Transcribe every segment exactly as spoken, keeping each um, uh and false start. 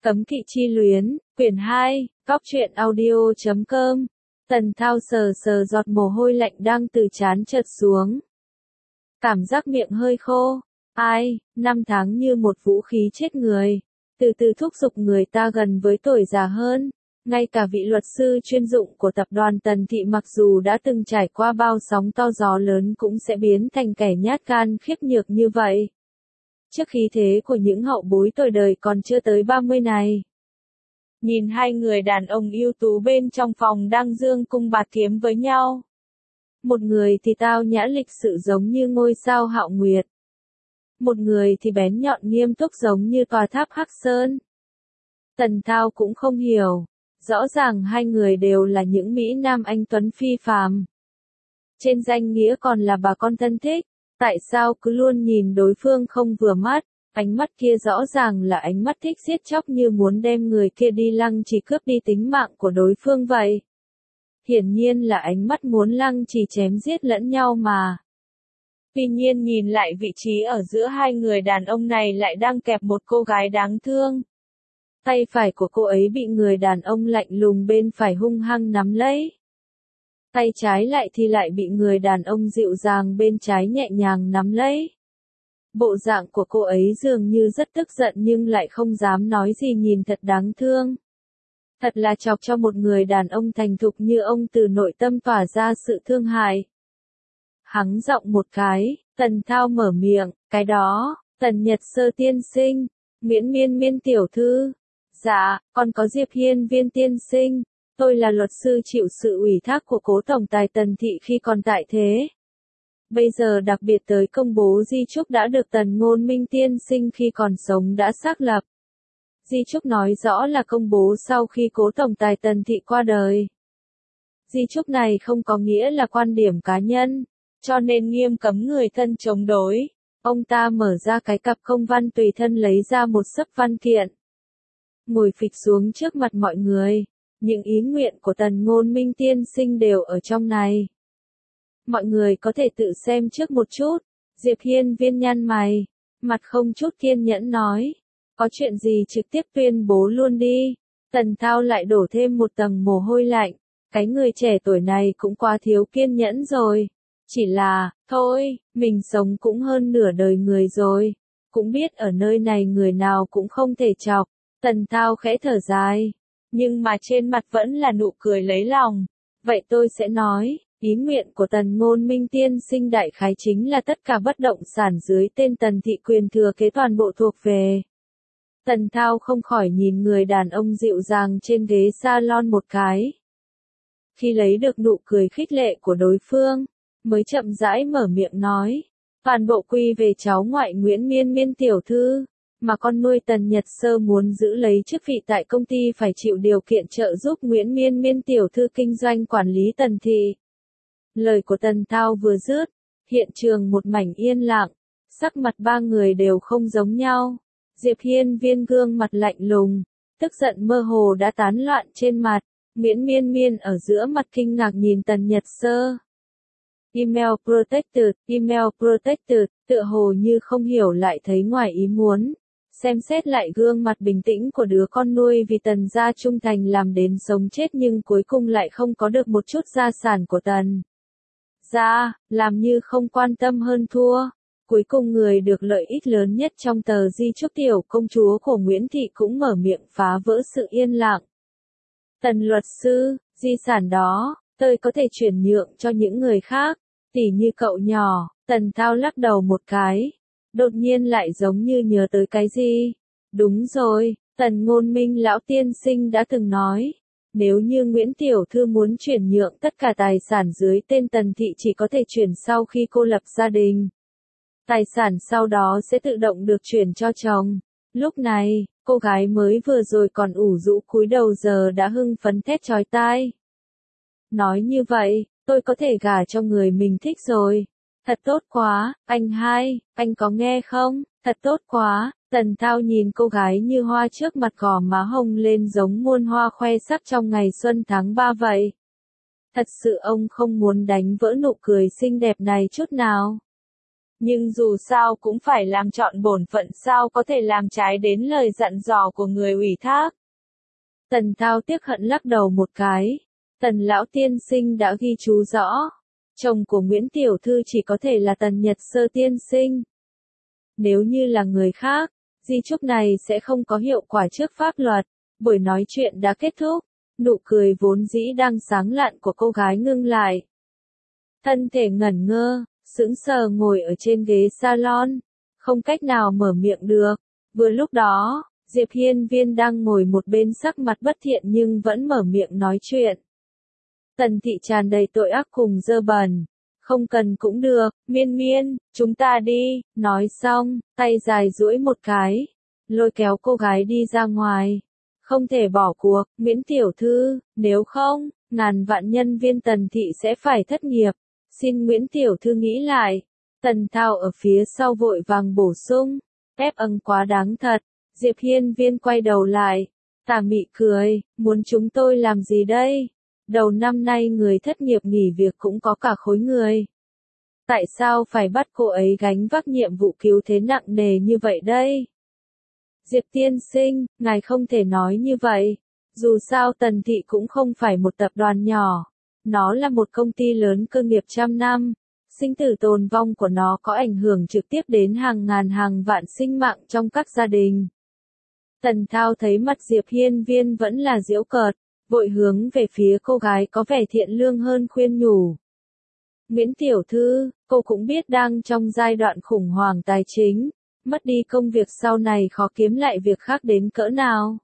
Cấm kỵ chi luyến, quyển hai, góc truyện audio chấm com. Tần Thao sờ sờ giọt mồ hôi lạnh đang từ trán trượt xuống. Cảm giác miệng hơi khô. Ai, năm tháng như một vũ khí chết người. Từ từ thúc giục người ta gần với tuổi già hơn. Ngay cả vị luật sư chuyên dụng của tập đoàn Tần Thị mặc dù đã từng trải qua bao sóng to gió lớn cũng sẽ biến thành kẻ nhát gan khiếp nhược như vậy. Trước khí thế của những hậu bối tuổi đời còn chưa tới ba mươi này. Nhìn hai người đàn ông ưu tú bên trong phòng đang dương cung bạt kiếm với nhau. Một người thì tao nhã lịch sự giống như ngôi sao Hạo Nguyệt. Một người thì bén nhọn nghiêm túc giống như tòa tháp Hắc Sơn. Tần Thao cũng không hiểu. Rõ ràng hai người đều là những Mỹ Nam anh tuấn phi phàm. Trên danh nghĩa còn là bà con thân thích. Tại sao cứ luôn nhìn đối phương không vừa mắt, ánh mắt kia rõ ràng là ánh mắt thích giết chóc như muốn đem người kia đi lăng trì cướp đi tính mạng của đối phương vậy. Hiển nhiên là ánh mắt muốn lăng trì chém giết lẫn nhau mà. Tuy nhiên nhìn lại vị trí ở giữa hai người đàn ông này lại đang kẹp một cô gái đáng thương. Tay phải của cô ấy bị người đàn ông lạnh lùng bên phải hung hăng nắm lấy. Tay trái lại thì lại bị người đàn ông dịu dàng bên trái nhẹ nhàng nắm lấy. Bộ dạng của cô ấy dường như rất tức giận nhưng lại không dám nói gì nhìn thật đáng thương. Thật là chọc cho một người đàn ông thành thục như ông từ nội tâm tỏa ra sự thương hại. Hắng giọng một cái, Tần Thao mở miệng, cái đó, Tần Nhật Sơ tiên sinh, Miễn Miên Miên tiểu thư. Dạ, còn có Diệp Hiên Viên tiên sinh. Tôi là luật sư chịu sự ủy thác của cố tổng tài Tần Thị khi còn tại thế. Bây giờ đặc biệt tới công bố di chúc đã được Tần Ngôn Minh tiên sinh khi còn sống đã xác lập. Di chúc nói rõ là công bố sau khi cố tổng tài Tần Thị qua đời. Di chúc này không có nghĩa là quan điểm cá nhân, cho nên nghiêm cấm người thân chống đối. Ông ta mở ra cái cặp công văn tùy thân lấy ra một xấp văn kiện. Ngồi phịch xuống trước mặt mọi người. Những ý nguyện của Tần Ngôn Minh tiên sinh đều ở trong này. Mọi người có thể tự xem trước một chút. Diệp Hiên Viên nhăn mày, mặt không chút kiên nhẫn nói. Có chuyện gì trực tiếp tuyên bố luôn đi. Tần Thao lại đổ thêm một tầng mồ hôi lạnh. Cái người trẻ tuổi này cũng quá thiếu kiên nhẫn rồi. Chỉ là, thôi, mình sống cũng hơn nửa đời người rồi. Cũng biết ở nơi này người nào cũng không thể chọc. Tần Thao khẽ thở dài. Nhưng mà trên mặt vẫn là nụ cười lấy lòng. Vậy tôi sẽ nói, ý nguyện của Tần Ngôn Minh tiên sinh đại khái chính là tất cả bất động sản dưới tên Tần Thị quyền thừa kế toàn bộ thuộc về. Tần Thao không khỏi nhìn người đàn ông dịu dàng trên ghế salon một cái. Khi lấy được nụ cười khích lệ của đối phương, mới chậm rãi mở miệng nói, toàn bộ quy về cháu ngoại Nguyễn Miên Miên tiểu thư. Mà con nuôi Tần Nhật Sơ muốn giữ lấy chức vị tại công ty phải chịu điều kiện trợ giúp Nguyễn Miên Miên tiểu thư kinh doanh quản lý Tần Thị. Lời của Tần Thao vừa dứt, hiện trường một mảnh yên lặng, sắc mặt ba người đều không giống nhau. Diệp Hiên Viên gương mặt lạnh lùng, tức giận mơ hồ đã tán loạn trên mặt, Nguyễn Miên Miên ở giữa mặt kinh ngạc nhìn Tần Nhật Sơ. Email protected, email protected, tựa hồ như không hiểu lại thấy ngoài ý muốn. Xem xét lại gương mặt bình tĩnh của đứa con nuôi vì Tần gia trung thành làm đến sống chết nhưng cuối cùng lại không có được một chút gia sản của Tần gia, làm như không quan tâm hơn thua. Cuối cùng người được lợi ích lớn nhất trong tờ di chúc tiểu công chúa của Nguyễn Thị cũng mở miệng phá vỡ sự yên lặng. Tần luật sư, di sản đó, tôi có thể chuyển nhượng cho những người khác, tỉ như cậu nhỏ. Tần Thao lắc đầu một cái. Đột nhiên lại giống như nhớ tới cái gì. Đúng rồi, Tần Ngôn Minh lão tiên sinh đã từng nói. Nếu như Nguyễn Tiểu Thư muốn chuyển nhượng tất cả tài sản dưới tên Tần Thị chỉ có thể chuyển sau khi cô lập gia đình. Tài sản sau đó sẽ tự động được chuyển cho chồng. Lúc này, cô gái mới vừa rồi còn ủ rũ cúi đầu giờ đã hưng phấn thét chói tai. Nói như vậy, tôi có thể gả cho người mình thích rồi. Thật tốt quá, anh hai, anh có nghe không? Thật tốt quá. Tần Thao nhìn cô gái như hoa trước mặt gò má hồng lên giống muôn hoa khoe sắc trong ngày xuân tháng ba vậy. Thật sự ông không muốn đánh vỡ nụ cười xinh đẹp này chút nào. Nhưng dù sao cũng phải làm trọn bổn phận, sao có thể làm trái đến lời dặn dò của người ủy thác. Tần Thao tiếc hận lắc đầu một cái. Tần lão tiên sinh đã ghi chú rõ. Chồng của Nguyễn Tiểu Thư chỉ có thể là Tần Nhật Sơ tiên sinh. Nếu như là người khác, di chúc này sẽ không có hiệu quả trước pháp luật. Buổi nói chuyện đã kết thúc. Nụ cười vốn dĩ đang sáng lạn của cô gái ngưng lại. Thân thể ngẩn ngơ, sững sờ ngồi ở trên ghế salon, không cách nào mở miệng được. Vừa lúc đó, Diệp Hiên Viên đang ngồi một bên sắc mặt bất thiện nhưng vẫn mở miệng nói chuyện. Tần thị tràn đầy tội ác cùng dơ bẩn. Không cần cũng được, Miên Miên, chúng ta đi. Nói xong, tay dài duỗi một cái, lôi kéo cô gái đi ra ngoài. Không thể bỏ cuộc, Nguyễn Tiểu Thư, nếu không, ngàn vạn nhân viên Tần thị sẽ phải thất nghiệp. Xin Nguyễn Tiểu Thư nghĩ lại. Tần Thao ở phía sau vội vàng bổ sung. Ép âng quá đáng thật. Diệp Hiên Viên quay đầu lại. Tà mị cười, muốn chúng tôi làm gì đây? Đầu năm nay người thất nghiệp nghỉ việc cũng có cả khối người. Tại sao phải bắt cô ấy gánh vác nhiệm vụ cứu thế nặng nề như vậy đây? Diệp tiên sinh, ngài không thể nói như vậy. Dù sao Tần thị cũng không phải một tập đoàn nhỏ. Nó là một công ty lớn cơ nghiệp trăm năm. Sinh tử tồn vong của nó có ảnh hưởng trực tiếp đến hàng ngàn hàng vạn sinh mạng trong các gia đình. Tần Thao thấy mặt Diệp Hiên Viên vẫn là giễu cợt, vội hướng về phía cô gái có vẻ thiện lương hơn khuyên nhủ. Nguyễn Tiểu Thư, cô cũng biết đang trong giai đoạn khủng hoảng tài chính, mất đi công việc sau này khó kiếm lại việc khác đến cỡ nào.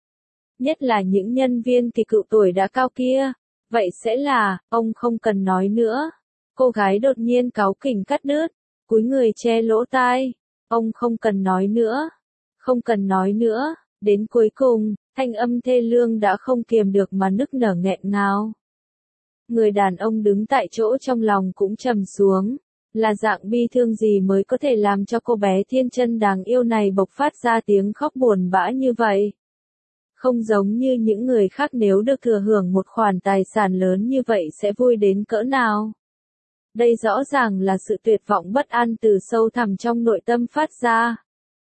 Nhất là những nhân viên kỳ cựu tuổi đã cao kia. Vậy sẽ là, ông không cần nói nữa. Cô gái đột nhiên cáu kỉnh cắt đứt, cúi người che lỗ tai. Ông không cần nói nữa. Không cần nói nữa. Đến cuối cùng, thanh âm thê lương đã không kiềm được mà nức nở nghẹn ngào. Người đàn ông đứng tại chỗ trong lòng cũng trầm xuống. Là dạng bi thương gì mới có thể làm cho cô bé thiên chân đáng yêu này bộc phát ra tiếng khóc buồn bã như vậy? Không giống như những người khác nếu được thừa hưởng một khoản tài sản lớn như vậy sẽ vui đến cỡ nào. Đây rõ ràng là sự tuyệt vọng bất an từ sâu thẳm trong nội tâm phát ra.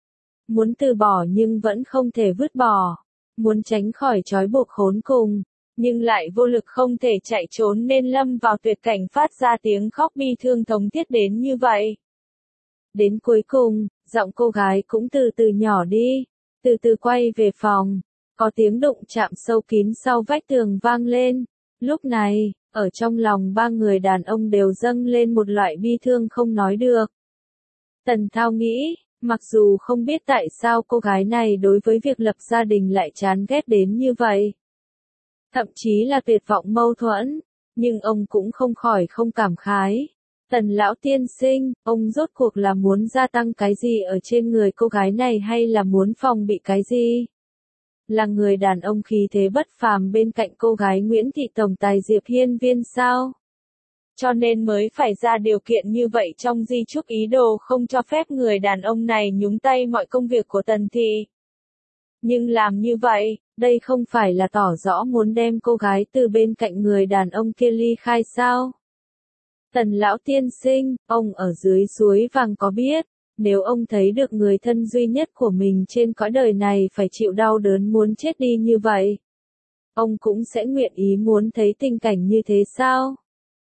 Muốn từ bỏ nhưng vẫn không thể vứt bỏ. Muốn tránh khỏi trói buộc khốn cùng, nhưng lại vô lực không thể chạy trốn nên lâm vào tuyệt cảnh phát ra tiếng khóc bi thương thống thiết đến như vậy. Đến cuối cùng, giọng cô gái cũng từ từ nhỏ đi, từ từ quay về phòng. Có tiếng đụng chạm sâu kín sau vách tường vang lên. Lúc này, ở trong lòng ba người đàn ông đều dâng lên một loại bi thương không nói được. Tần Thao nghĩ, mặc dù không biết tại sao cô gái này đối với việc lập gia đình lại chán ghét đến như vậy. Thậm chí là tuyệt vọng mâu thuẫn, nhưng ông cũng không khỏi không cảm khái. Tần lão tiên sinh, ông rốt cuộc là muốn gia tăng cái gì ở trên người cô gái này hay là muốn phòng bị cái gì? Là người đàn ông khí thế bất phàm bên cạnh cô gái Nguyễn Thị Tổng Tài Diệp Hiên Viên sao? Cho nên mới phải ra điều kiện như vậy trong di chúc ý đồ không cho phép người đàn ông này nhúng tay mọi công việc của Tần thị. Nhưng làm như vậy, đây không phải là tỏ rõ muốn đem cô gái từ bên cạnh người đàn ông kia ly khai sao? Tần lão tiên sinh, ông ở dưới suối vàng có biết, nếu ông thấy được người thân duy nhất của mình trên cõi đời này phải chịu đau đớn muốn chết đi như vậy, ông cũng sẽ nguyện ý muốn thấy tình cảnh như thế sao?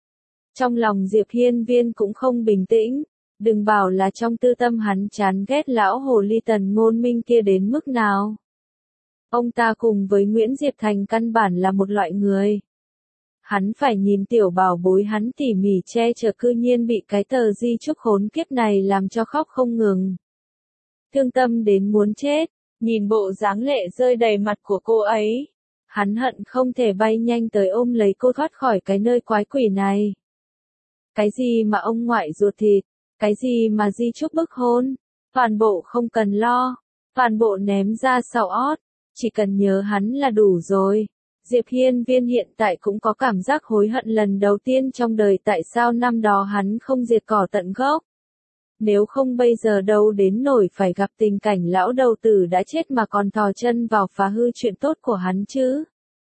Trong lòng Diệp Hiên Viên cũng không bình tĩnh, đừng bảo là trong tư tâm hắn chán ghét lão hồ ly Tần Ngôn Minh kia đến mức nào. Ông ta cùng với Nguyễn Diệp Thành căn bản là một loại người. Hắn phải nhìn tiểu bảo bối hắn tỉ mỉ che chở cư nhiên bị cái tờ di chúc khốn kiếp này làm cho khóc không ngừng. Thương tâm đến muốn chết, nhìn bộ dáng lệ rơi đầy mặt của cô ấy. Hắn hận không thể bay nhanh tới ôm lấy cô thoát khỏi cái nơi quái quỷ này. Cái gì mà ông ngoại ruột thịt, cái gì mà di chúc bức hôn, toàn bộ không cần lo, toàn bộ ném ra sau ót, chỉ cần nhớ hắn là đủ rồi. Diệp Hiên Viên hiện tại cũng có cảm giác hối hận lần đầu tiên trong đời tại sao năm đó hắn không diệt cỏ tận gốc. Nếu không bây giờ đâu đến nổi phải gặp tình cảnh lão đầu tử đã chết mà còn thò chân vào phá hư chuyện tốt của hắn chứ.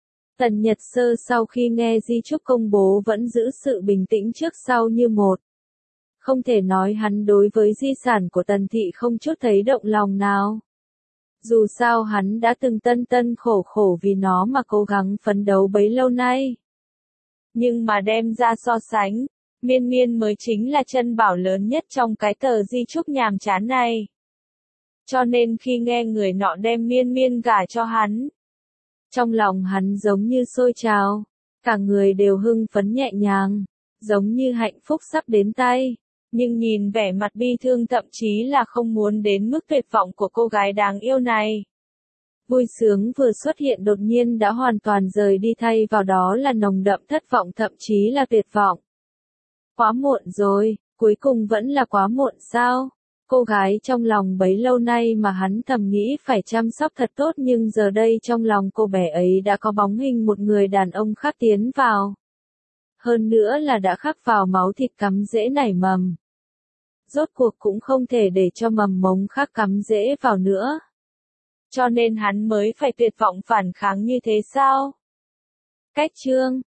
Tần Nhật Sơ sau khi nghe di chúc công bố vẫn giữ sự bình tĩnh trước sau như một. Không thể nói hắn đối với di sản của Tần Thị không chút thấy động lòng nào. Dù sao hắn đã từng tân tân khổ khổ vì nó mà cố gắng phấn đấu bấy lâu nay. Nhưng mà đem ra so sánh, Miên Miên mới chính là chân bảo lớn nhất trong cái tờ di chúc nhàm chán này. Cho nên khi nghe người nọ đem Miên Miên gả cho hắn, trong lòng hắn giống như sôi trào, cả người đều hưng phấn nhẹ nhàng, giống như hạnh phúc sắp đến tay. Nhưng nhìn vẻ mặt bi thương thậm chí là không muốn đến mức tuyệt vọng của cô gái đáng yêu này. Vui sướng vừa xuất hiện đột nhiên đã hoàn toàn rời đi, thay vào đó là nồng đậm thất vọng thậm chí là tuyệt vọng. Quá muộn rồi, cuối cùng vẫn là quá muộn sao? Cô gái trong lòng bấy lâu nay mà hắn thầm nghĩ phải chăm sóc thật tốt, nhưng giờ đây trong lòng cô bé ấy đã có bóng hình một người đàn ông khác tiến vào. Hơn nữa là đã khắc vào máu thịt cắm rễ nảy mầm. Rốt cuộc cũng không thể để cho mầm mống khác cắm rễ vào nữa. Cho nên hắn mới phải tuyệt vọng phản kháng như thế sao? Cách chương